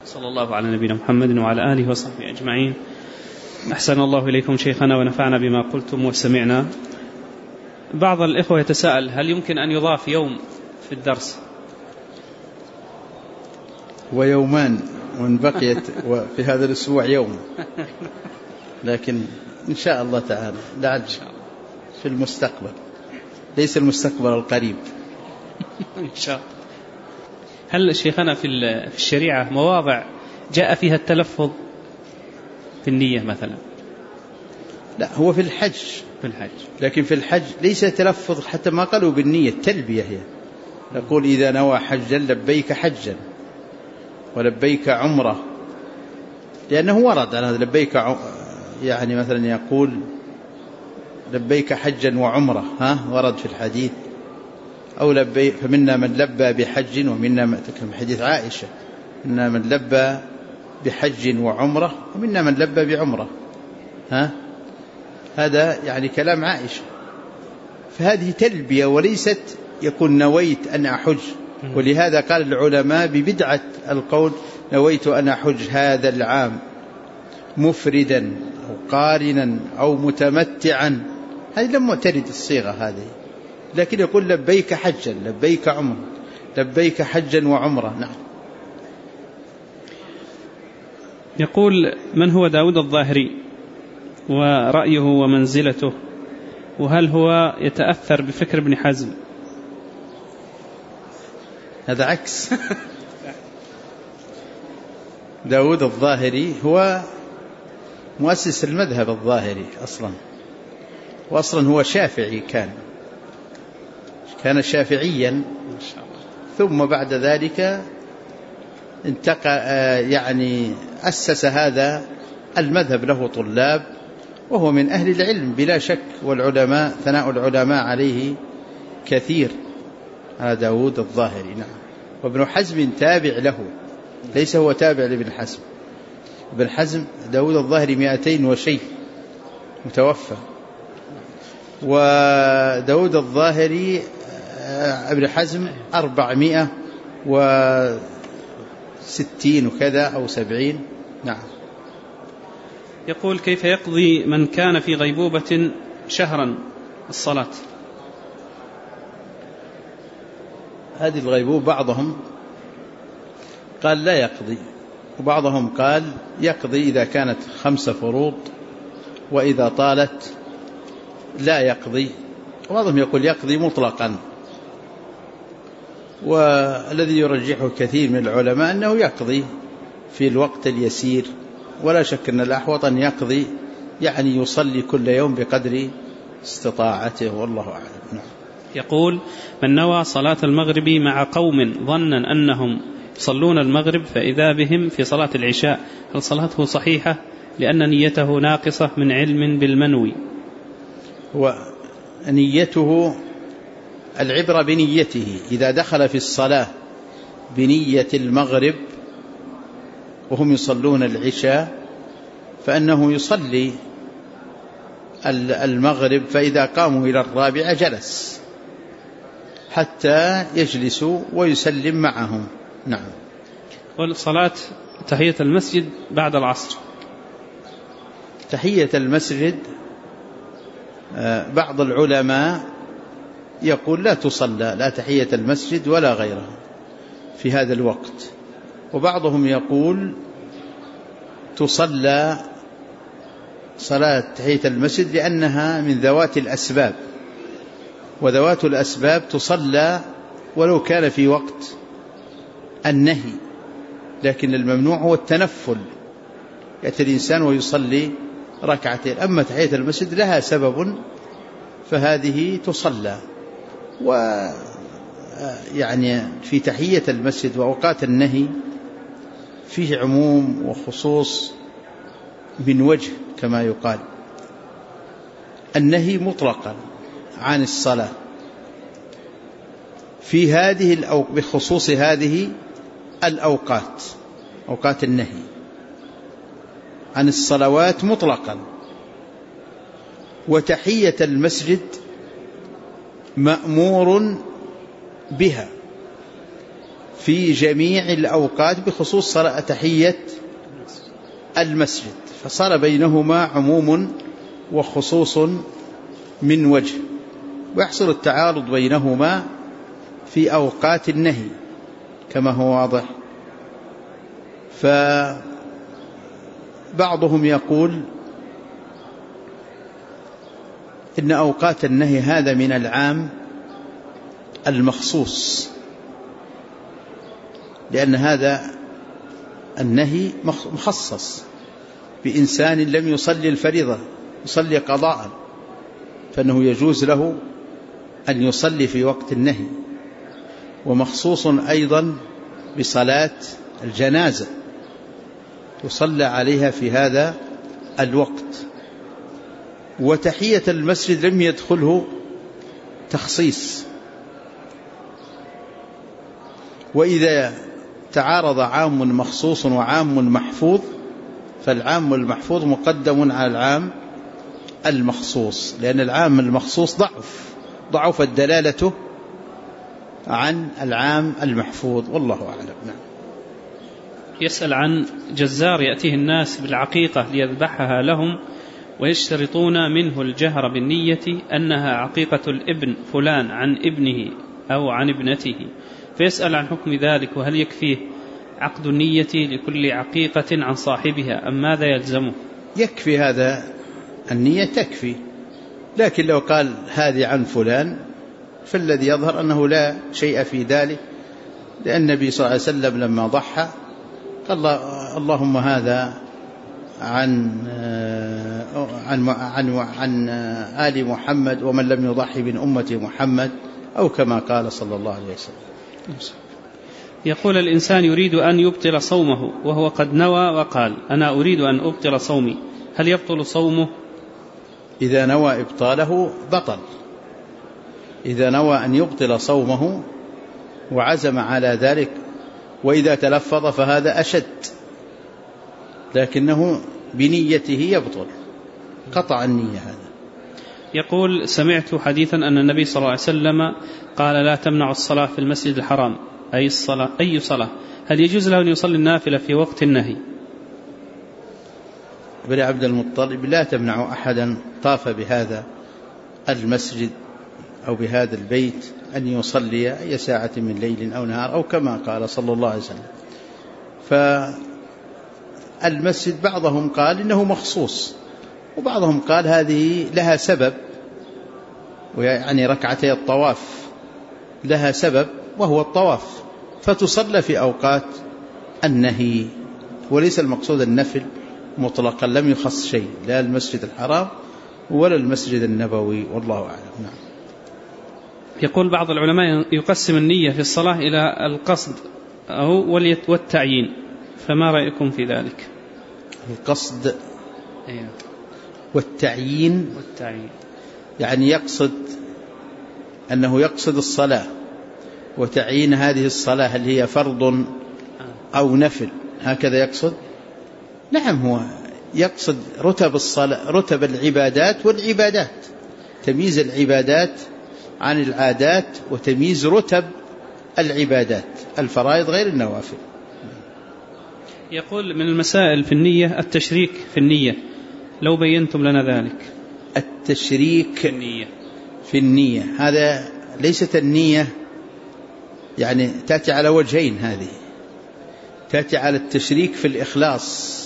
صلى الله على نبينا محمد وعلى آله وصحبه أجمعين. أحسن الله إليكم شيخنا ونفعنا بما قلتم وسمعنا. بعض الإخوة يتساءل هل يمكن أن يضاف يوم في الدرس؟ ويومان، وإن بقيت في هذا الأسبوع يوم، لكن إن شاء الله تعالى لعل في المستقبل، ليس المستقبل القريب إن شاء الله. هل شيخنا في الشريعة مواضع جاء فيها التلفظ في النية مثلا؟ لا، هو في الحج، لكن في الحج ليس تلفظ، حتى ما قالوا بالنية، التلبية هي. يقول إذا نوى حجا لبيك حجا ولبيك عمرة، لأنه ورد على هذا لبيك يعني مثلا يقول لبيك حجا وعمرة، ورد في الحديث. أو لبيك، فمنا من لبى بحج ومنا من، حديث عائشة، منا من لبى بحج وعمرة ومنا من لبى بعمرة. هذا يعني كلام عائشة، فهذه تلبية وليست يكون نويت أن أحج. ولهذا قال العلماء ببدعة القول نويت أن أحج هذا العام مفردا أو قارنا أو متمتعا، هذه لم ترد الصيغة هذه، لكن يقول لبيك حجا، لبيك عمرة، لبيك حجا وعمرة. نعم. يقول من هو داود الظاهري ورأيه ومنزلته، وهل هو يتأثر بفكر ابن حزم؟ هذا عكس. داود الظاهري هو مؤسس المذهب الظاهري أصلا، وأصلا هو شافعي، كان شافعيا، ثم بعد ذلك يعني أسس هذا المذهب، له طلاب، وهو من أهل العلم بلا شك، والعلماء ثناء العلماء عليه كثير، على داود الظاهري. نعم. وابن حزم تابع له، ليس هو تابع لابن حزم. ابن حزم داود الظاهري 200 وشيء متوفى، وداود الظاهري ابن حزم 460 وكذا أو 70. نعم. يقول كيف يقضي من كان في غيبوبة شهرا الصلاة؟ هذه الغيبوبة بعضهم قال لا يقضي، وبعضهم قال يقضي إذا كانت 5 فروض، وإذا طالت لا يقضي، وبعضهم يقول يقضي مطلقا. والذي يرجحه كثير من العلماء أنه يقضي في الوقت اليسير، ولا شك أن الأحوط أن يقضي، يعني يصلي كل يوم بقدر استطاعته، والله أعلم. نعم. يقول من نوى صلاة المغرب مع قوم ظنا أنهم يصلون المغرب فإذا بهم في صلاة العشاء، هل صلاته صحيحة لأن نيته ناقصة من علم بالمنوي؟ ونيته العبرة بنيته، إذا دخل في الصلاة بنية المغرب وهم يصلون العشاء فأنه يصلي المغرب، فإذا قاموا إلى الرابعة جلس حتى يجلسوا ويسلم معهم. نعم. والصلاة تحية المسجد بعد العصر، تحية المسجد بعض العلماء يقول لا تصلى لا تحية المسجد ولا غيرها في هذا الوقت، وبعضهم يقول تصلى صلاة تحية المسجد لأنها من ذوات الأسباب، وذوات الأسباب تصلى ولو كان في وقت النهي، لكن الممنوع هو التنفل، يأتي الإنسان ويصلي ركعتين. أما تحية المسجد لها سبب فهذه تصلى. ويعني في تحية المسجد وأوقات النهي فيه عموم وخصوص من وجه، كما يقال النهي مطلقا عن الصلاة في هذه بخصوص هذه الأوقات، أوقات النهي عن الصلوات مطلقا. وتحية المسجد مأمور بها في جميع الأوقات بخصوص صلاة تحية المسجد، فصار بينهما عموم وخصوص من وجه، ويحصل التعارض بينهما في أوقات النهي كما هو واضح. فبعضهم يقول إن أوقات النهي هذا من العام المخصوص، لأن هذا النهي مخصص بإنسان لم يصلي الفريضة، يصلي قضاء، فإنه يجوز له أن يصلي في وقت النهي، ومخصوص أيضا بصلاة الجنازة يصلى عليها في هذا الوقت. وتحية المسجد لم يدخله تخصيص، وإذا تعارض عام مخصوص وعام محفوظ فالعام المحفوظ مقدم على العام المخصوص، لأن العام المخصوص ضعفت دلالته عن العام المحفوظ، والله أعلم. نعم. يسأل عن جزار يأتيه الناس بالعقيقة ليذبحها لهم ويشترطون منه الجهر بالنية أنها عقيقة الابن فلان عن ابنه أو عن ابنته، فيسأل عن حكم ذلك، وهل يكفيه عقد النية لكل عقيقة عن صاحبها أم ماذا يلزمه؟ يكفي هذا، النية تكفي، لكن لو قال هذه عن فلان فالذي يظهر أنه لا شيء في ذلك، لأن النبي صلى الله عليه وسلم لما ضحى قال اللهم هذا عن آل محمد ومن لم يضحي من أمة محمد، أو كما قال صلى الله عليه وسلم. يقول الإنسان يريد أن يبطل صومه وهو قد نوى وقال أنا أريد أن أبطل صومي، هل يبطل صومه؟ إذا نوى إبطاله بطل، إذا نوى أن يبطل صومه وعزم على ذلك، وإذا تلفظ فهذا أشد، لكنه بنيته يبطل، قطع النية هذا. يقول سمعت حديثا أن النبي صلى الله عليه وسلم قال لا تمنع الصلاة في المسجد الحرام، أي صلاة، هل يجوز له أن يصلي النافلة في وقت النهي؟ بن عبد المطلب لا تمنع أحدا طاف بهذا المسجد أو بهذا البيت أن يصلي أي ساعة من ليل أو نهار، أو كما قال صلى الله عليه وسلم. فالمسجد بعضهم قال إنه مخصوص، وبعضهم قال هذه لها سبب، ويعني ركعتي الطواف لها سبب وهو الطواف، فتصلى في أوقات النهي، وليس المقصود النفل مطلقا، لم يخص شيء، لا المسجد الحرام ولا المسجد النبوي، والله أعلم. نعم. يقول بعض العلماء يقسم النية في الصلاة إلى القصد أو والتعيين، فما رأيكم في ذلك؟ القصد والتعيين، يعني يقصد أنه يقصد الصلاة وتعيين هذه الصلاة هل هي فرض أو نفل، هكذا يقصد. نعم، هو يقصد رتب الصلاة، رتب العبادات والعبادات، تمييز العبادات عن العادات وتمييز رتب العبادات، الفرائض غير النوافل. يقول من المسائل في النية التشريك في النية، لو بينتم لنا ذلك. التشريك في النية هذا ليست النية يعني تأتي على وجهين، هذه تأتي على التشريك في الإخلاص،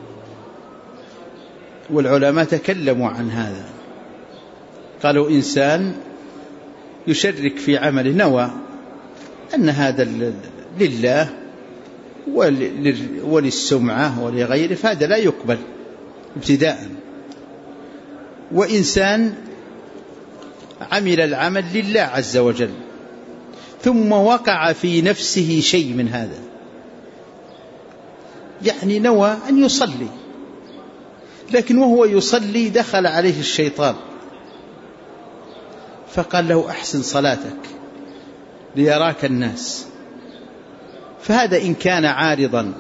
والعلماء تكلموا عن هذا، قالوا إنسان يشرك في عمله، نوى أن هذا لله وللسمعة ولغيره، فهذا لا يقبل ابتداء. وإنسان عمل العمل لله عز وجل ثم وقع في نفسه شيء من هذا، يعني نوى أن يصلي، لكن وهو يصلي دخل عليه الشيطان فقال له أحسن صلاتك ليراك الناس، فهذا إن كان عارضا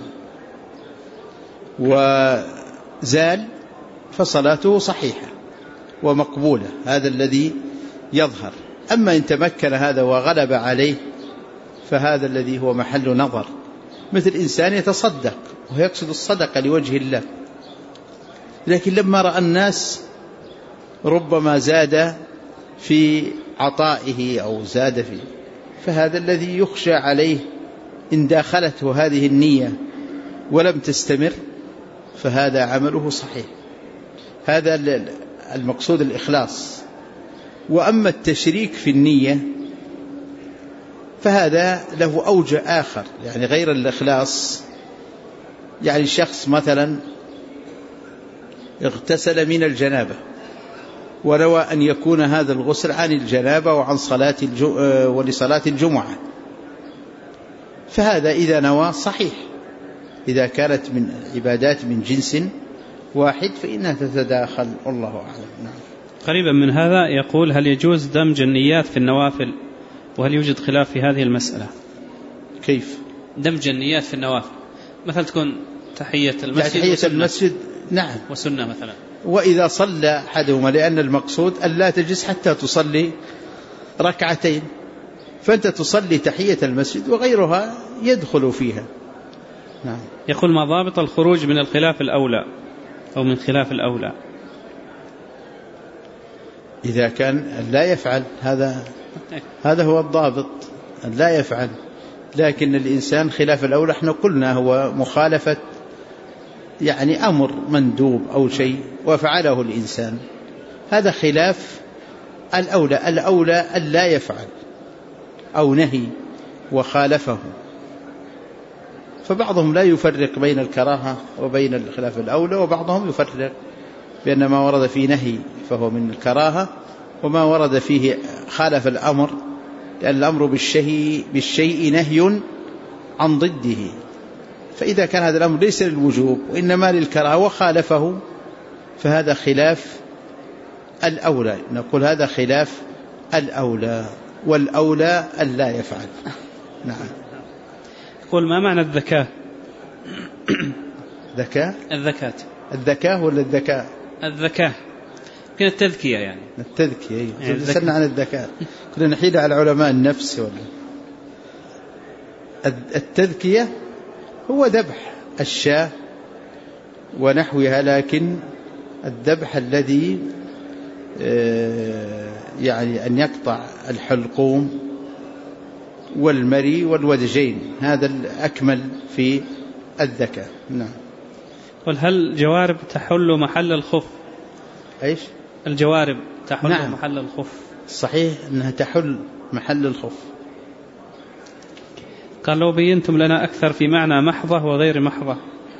وزال فصلاته صحيحة ومقبولة، هذا الذي يظهر. أما إن تمكن هذا وغلب عليه فهذا الذي هو محل نظر، مثل إنسان يتصدق ويقصد الصدقة لوجه الله، لكن لما رأى الناس ربما زاد في عطائه أو زاد فيه، فهذا الذي يخشى عليه إن داخلته هذه النية ولم تستمر فهذا عمله صحيح. هذا المقصود الإخلاص. وأما التشريك في النية فهذا له أوجه آخر، يعني غير الإخلاص. يعني الشخص مثلا اغتسل من الجنابة ونوى أن يكون هذا الغسل عن الجنابة وعن ولصلاة الجمعة، فهذا إذا نوى صحيح. إذا كانت من عبادات من جنس واحد فإنها تتداخل، والله أعلم. نعم. قريبا من هذا يقول: هل يجوز دمج النيات في النوافل؟ وهل يوجد خلاف في هذه المسألة؟ كيف دمج النيات في النوافل؟ مثلا تكون تحية المسجد، يعني تحية المسجد نعم وسنة مثلا، وإذا صلى أحدهما، لأن المقصود أن لا تجلس حتى تصلي ركعتين، فأنت تصلي تحية المسجد وغيرها يدخل فيها. نعم. يقول: ما ضابط الخروج من الخلاف الأولى أو من خلاف الأولى؟ إذا كان لا يفعل، هذا هو الضابط، أن لا يفعل. لكن الإنسان خلاف الأولى احنا قلنا هو مخالفة يعني أمر مندوب أو شيء وفعله الإنسان، هذا خلاف الأولى. الأولى أن لا يفعل أو نهي وخالفه. فبعضهم لا يفرق بين الكراهة وبين الخلاف الأولى، وبعضهم يفرق بأن ما ورد فيه نهي فهو من الكراهة، وما ورد فيه خالف الأمر، لأن الأمر بالشيء نهي عن ضده. فإذا كان هذا الأمر ليس للوجوب وإنما للكراهة وخالفه فهذا خلاف الأولى، نقول هذا خلاف الأولى، والأولى أن لا يفعل. نعم. يقول: ما معنى الذكاء؟ الذكاء ولا الذكاء؟ الذكاء كان التذكية، يعني التذكية. سألنا عن الذكاء، كنا نحيل على علماء النفس. التذكية هو ذبح الشاة ونحوها، لكن الذبح الذي يعني أن يقطع الحلقوم والمري والودجين، هذا الأكمل في الذكاء. نعم. قل: هل الجوارب تحل محل الخف؟ إيش؟ الجوارب تحل نعم. محل الخف. صحيح أنها تحل محل الخف. قال: لو بينتم لنا أكثر في معنى محضة وغير محضة.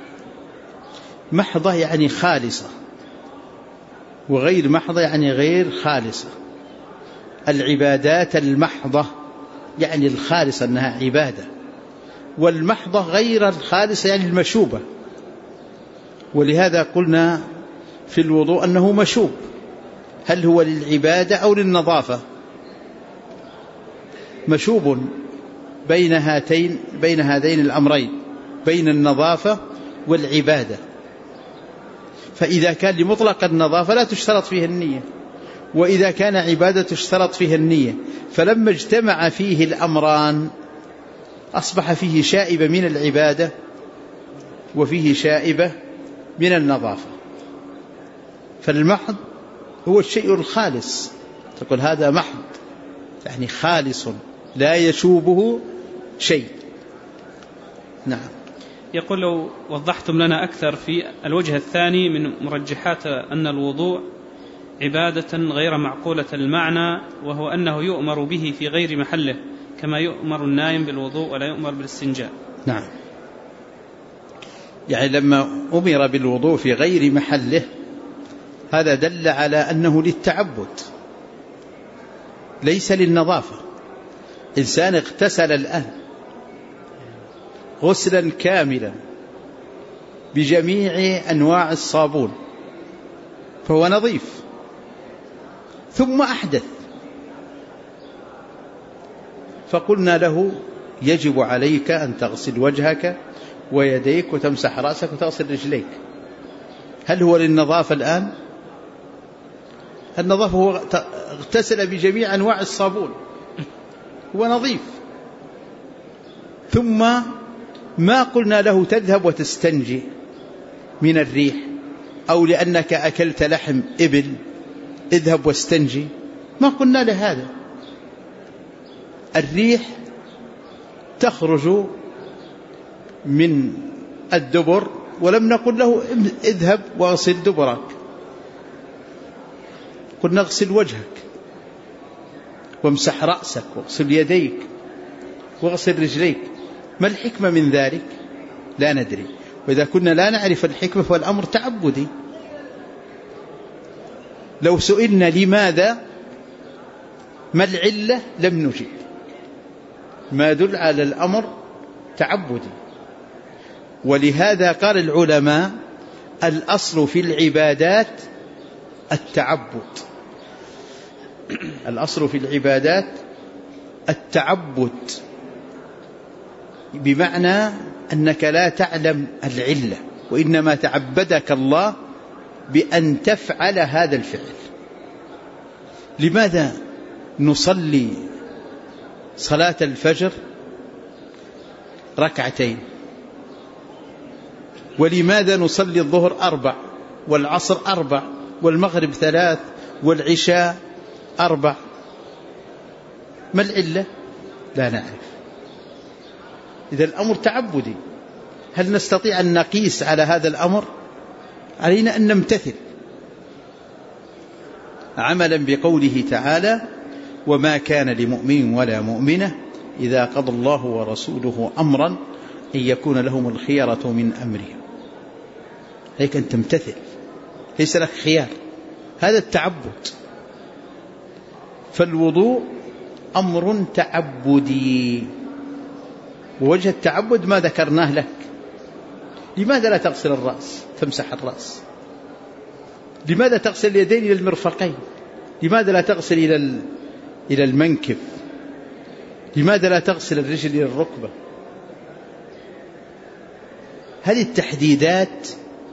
محضة يعني خالصة، وغير محضة يعني غير خالصة. العبادات المحضة يعني الخالصة أنها عبادة، والمحضة غير الخالصة يعني المشوبة. ولهذا قلنا في الوضوء أنه مشوب، هل هو للعبادة أو للنظافة؟ مشوب بين هذين الأمرين، بين النظافة والعبادة. فإذا كان لمطلق النظافة لا تشترط فيه النية، وإذا كان عبادة تشترط فيه النية. فلما اجتمع فيه الأمران أصبح فيه شائبة من العبادة وفيه شائبة من النظافة. فالمحض هو الشيء الخالص، تقول هذا محض يعني خالص لا يشوبه شيء. نعم. يقول: لو وضحتم لنا أكثر في الوجه الثاني من مرجحات أن الوضوء عبادة غير معقولة المعنى، وهو أنه يؤمر به في غير محله كما يؤمر النائم بالوضوء ولا يؤمر بالاستنجاء. نعم. يعني لما أمر بالوضوء في غير محله هذا دل على أنه للتعبد ليس للنظافة. إنسان اغتسل الآن غسلا كاملا بجميع أنواع الصابون فهو نظيف، ثم أحدث، فقلنا له يجب عليك أن تغسل وجهك ويديك وتمسح رأسك وتغسل رجليك. هل هو للنظافة الآن؟ النظافة هو اغتسل بجميع أنواع الصابون، هو نظيف. ثم ما قلنا له تذهب وتستنجي من الريح، أو لأنك أكلت لحم إبل اذهب واستنجي، ما قلنا له هذا. الريح تخرج من الدبر ولم نقل له اذهب واغسل دبرك، قلنا اغسل وجهك وامسح رأسك واغسل يديك واغسل رجليك. ما الحكمة من ذلك؟ لا ندري، وإذا كنا لا نعرف الحكمة فالأمر تعبدي. لو سئلنا لماذا ما العلة لم نجب، ما يدل على الأمر تعبدي. ولهذا قال العلماء الأصل في العبادات التعبد، الأصل في العبادات التعبد، بمعنى أنك لا تعلم العلة، وإنما تعبدك الله بأن تفعل هذا الفعل. لماذا نصلي صلاة الفجر ركعتين، ولماذا نصلي الظهر 4 والعصر 4 والمغرب 3 والعشاء 4؟ ما العلة؟ لا نعرف. إذا الأمر تعبدي. هل نستطيع أن نقيس على هذا الأمر؟ علينا أن نمتثل عملا بقوله تعالى: وما كان لمؤمن ولا مؤمنة إذا قضى الله ورسوله أمرا أن يكون لهم الخيرة من أمرهم. هيك أن تمتثل، ليس لك خيار، هذا التعبد. فالوضوء أمر تعبدي، ووجه التعبد ما ذكرناه لك. لماذا لا تغسل الرأس تمسح الرأس؟ لماذا تغسل اليدين إلى المرفقين؟ لماذا لا تغسل إلى المنكب؟ لماذا لا تغسل الرجل إلى الركبة؟ هذه التحديدات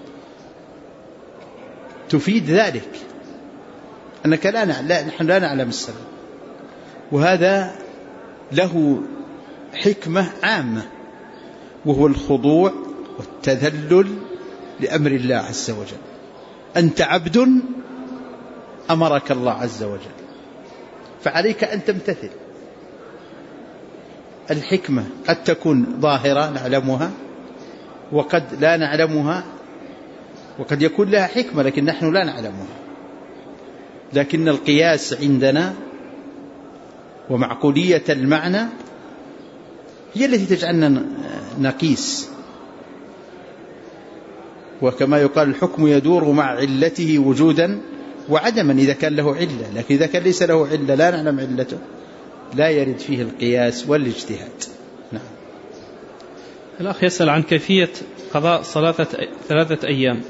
تفيد ذلك، أنك نحن لا نعلم السبب، وهذا له حكمة عامة، وهو الخضوع والتذلل لأمر الله عز وجل. أنت عبد أمرك الله عز وجل، فعليك أن تمتثل. الحكمة قد تكون ظاهرة نعلمها، وقد لا نعلمها، وقد يكون لها حكمة لكن نحن لا نعلمها. لكن القياس عندنا ومعقولية المعنى هي التي تجعلنا نقيس. وكما يقال الحكم يدور مع علته وجودا وعدما إذا كان له علة، لكن إذا كان ليس له علة لا نعلم علته لا يرد فيه القياس والاجتهاد. نعم. الأخ يسأل عن كيفية قضاء صلاة 3 أيام.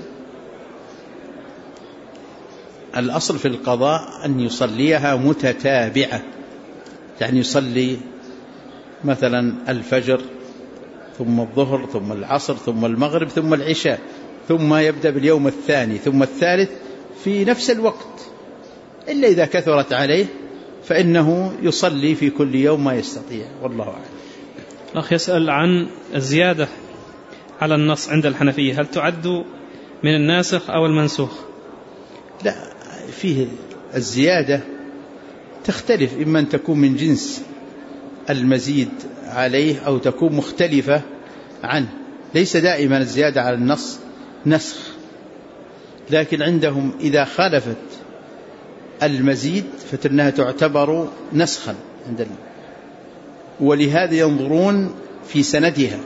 الأصل في القضاء أن يصليها متتابعة، يعني يصلي مثلا الفجر ثم الظهر ثم العصر ثم المغرب ثم العشاء، ثم يبدأ باليوم الثاني ثم الثالث في نفس الوقت، إلا إذا كثرت عليه فإنه يصلي في كل يوم ما يستطيع، والله أعلم. الأخ يسأل عن الزيادة على النص عند الحنفية، هل تعد من الناسخ أو المنسوخ؟ لا، فيه الزيادة تختلف، إما أن تكون من جنس المزيد عليه أو تكون مختلفة عنه. ليس دائما الزيادة على النص نسخ، لكن عندهم إذا خالفت المزيد فإنها تعتبر نسخا عندنا، ولهذا ينظرون في سندها،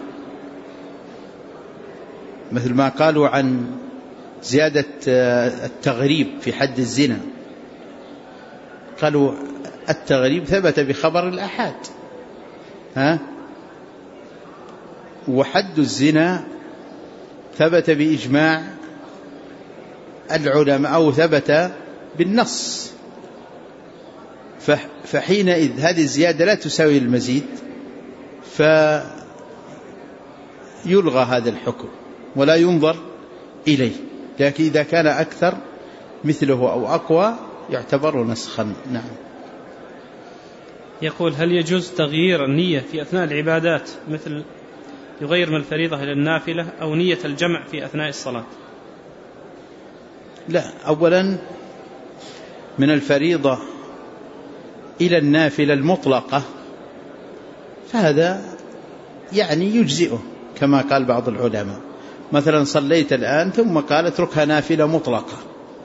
مثل ما قالوا عن زيادة التغريب في حد الزنا، قالوا التغريب ثبت بخبر الأحاد، وحد الزنا ثبت بإجماع العلماء أو ثبت بالنص، فحينئذ هذه الزيادة لا تساوي المزيد، فيلغى هذا الحكم ولا ينظر إليه. لكن إذا كان أكثر مثله أو أقوى يعتبر نسخا. نعم. يقول: هل يجوز تغيير النية في أثناء العبادات، مثل يغير من الفريضة إلى النافلة، أو نية الجمع في أثناء الصلاة؟ لا، أولا من الفريضة إلى النافلة المطلقة فهذا يعني يجزئه، كما قال بعض العلماء. مثلا صليت الآن ثم قال اتركها نافلة مطلقة،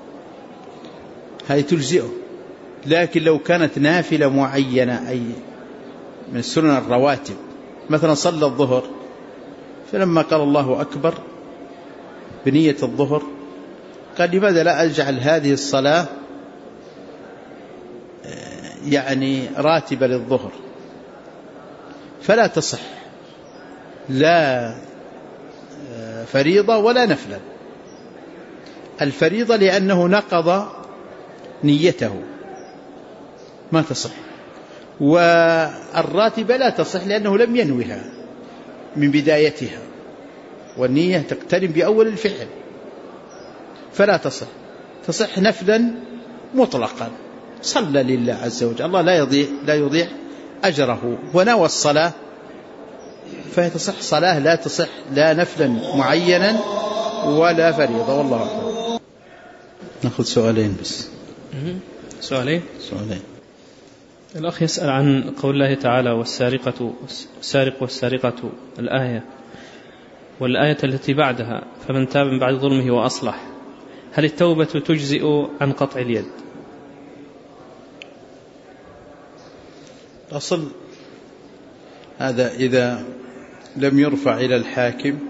هذه تجزئه. لكن لو كانت نافلة معينة، أي من السنن الرواتب، مثلا صلى الظهر فلما قال الله أكبر بنية الظهر قال: لماذا لا أجعل هذه الصلاة يعني راتبة للظهر؟ فلا تصح لا فريضة ولا نفلا. الفريضة لأنه نقض نيته ما تصح، والراتبة لا تصح لأنه لم ينوها من بدايتها، والنية تقترن بأول الفعل، فلا تصح. تصح نفلا مطلقا، صلى لله عز وجل، الله لا يضيع أجره، ونوى الصلاة، فهي تصح صلاة، لا تصح لا نفلا معينا ولا فريضة. والله أعلم. نأخذ سؤالين بس. سؤالين. الأخ يسأل عن قول الله تعالى: والسارق والسارقة، الآية والآية التي بعدها: فمن تاب من بعد ظلمه وأصلح. هل التوبة تجزئ عن قطع اليد؟ أصل هذا إذا لم يرفع إلى الحاكم،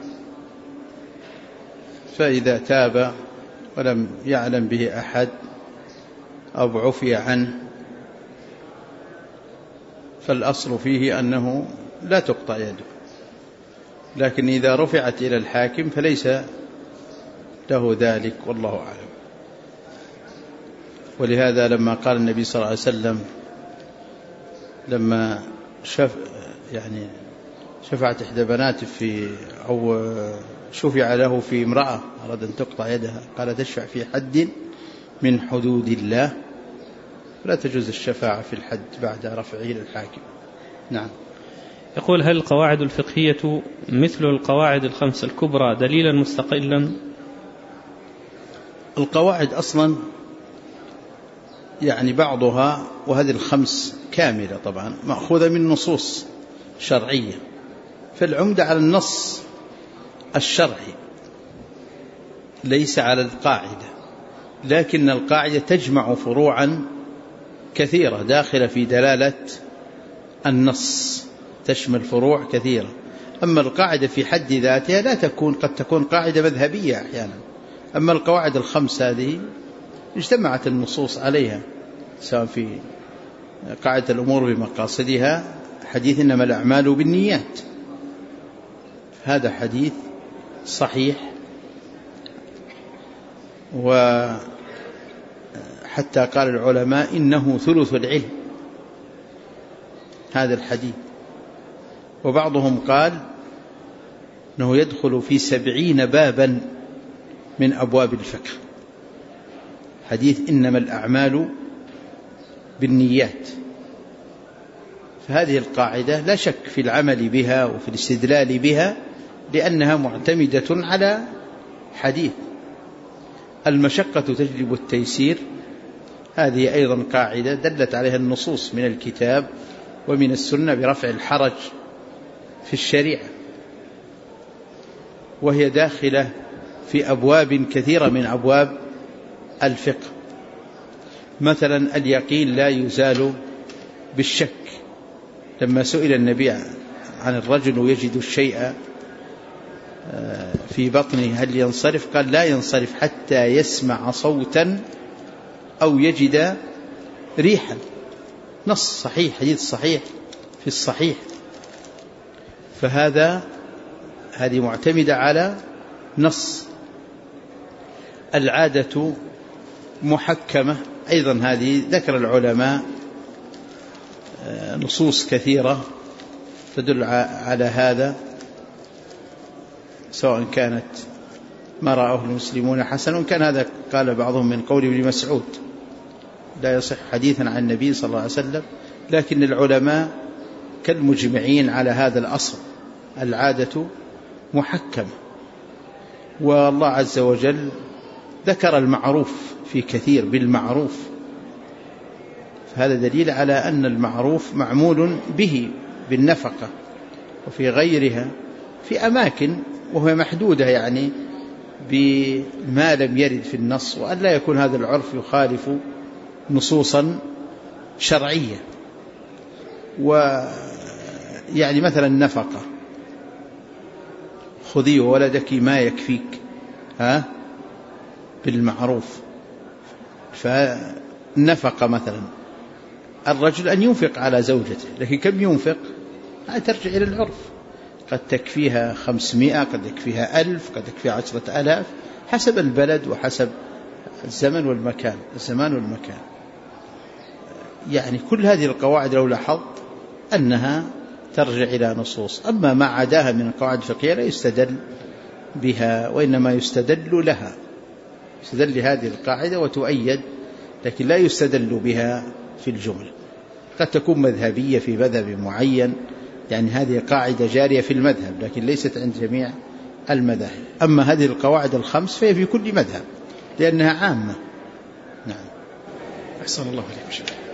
فإذا تاب ولم يعلم به أحد أو عفي عنه فالأصل فيه أنه لا تقطع يده. لكن إذا رفعت إلى الحاكم فليس له ذلك، والله أعلم. ولهذا لما قال النبي صلى الله عليه وسلم لما شفعت إحدى بناته أو شفع له في امرأة أراد أن تقطع يدها، قال: تشفع في حد من حدود الله، لا تجوز الشفاعة في الحد بعد رفعه إلى الحاكم. نعم. يقول: هل القواعد الفقهية مثل القواعد الخمس الكبرى دليلا مستقلا؟ القواعد أصلا يعني بعضها، وهذه الخمس كاملة طبعا مأخوذة من نصوص شرعية، فالعمدة على النص الشرعي ليس على القاعدة، لكن القاعدة تجمع فروعا كثيرة داخلة في دلالة النص، تشمل فروع كثيرة. أما القاعدة في حد ذاتها لا تكون، قد تكون قاعدة مذهبية أحيانا. أما القواعد الخمس هذه اجتمعت النصوص عليها، سواء في قاعدة الأمور بمقاصدها، حديث إنما الأعمال بالنيات، هذا حديث صحيح، وحتى قال العلماء إنه ثلث العلم هذا الحديث. وبعضهم قال أنه يدخل في 70 بابا من أبواب الفقه، حديث إنما الأعمال بالنيات. فهذه القاعدة لا شك في العمل بها وفي الاستدلال بها، لأنها معتمدة على حديث المشقة تجلب التيسير. هذه أيضا قاعدة دلت عليها النصوص من الكتاب ومن السنة برفع الحرج في الشريعة، وهي داخلة في أبواب كثيرة من أبواب الفقه. مثلا اليقين لا يزال بالشك، لما سئل النبي عن الرجل يجد الشيء في بطنه هل ينصرف؟ قال: لا ينصرف حتى يسمع صوتا أو يجد ريحا. نص صحيح، حديث صحيح في الصحيح. هذه معتمدة على نص. العادة محكمة أيضا، هذه ذكر العلماء نصوص كثيرة تدل على هذا، سواء كانت ما رأوه المسلمون حسن، وإن كان هذا قال بعضهم من قول ابن مسعود، لا يصح حديثا عن النبي صلى الله عليه وسلم لكن العلماء كالمجمعين على هذا الأصل، العادة محكمة. والله عز وجل ذكر المعروف في كثير بالمعروف، فهذا دليل على أن المعروف معمول به بالنفقة، وفي غيرها في أماكن وهي محدودة يعني بما لم يرد في النص، وأن لا يكون هذا العرف يخالف نصوصا شرعية. ويعني مثلا النفقة، خذي ولدك ما يكفيك بالمعروف. فالنفقة مثلا الرجل أن ينفق على زوجته، لكن كم ينفق؟ ترجع إلى العرف، قد تكفيها 500، قد يكفيها 1000، قد يكفيها 10,000 حسب البلد وحسب الزمن والمكان. يعني كل هذه القواعد لو لاحظت أنها ترجع إلى نصوص. أما ما عداها من القواعد الفقهية لا يستدل بها، وإنما يستدل لها، يستدل لهذه القاعدة وتؤيد، لكن لا يستدل بها في الجملة. قد تكون مذهبية في مذهب معين، يعني هذه قاعدة جارية في المذهب لكن ليست عند جميع المذاهب. أما هذه القواعد الخمس فهي في كل مذهب لأنها عامة. نعم. أحسن الله عليكم.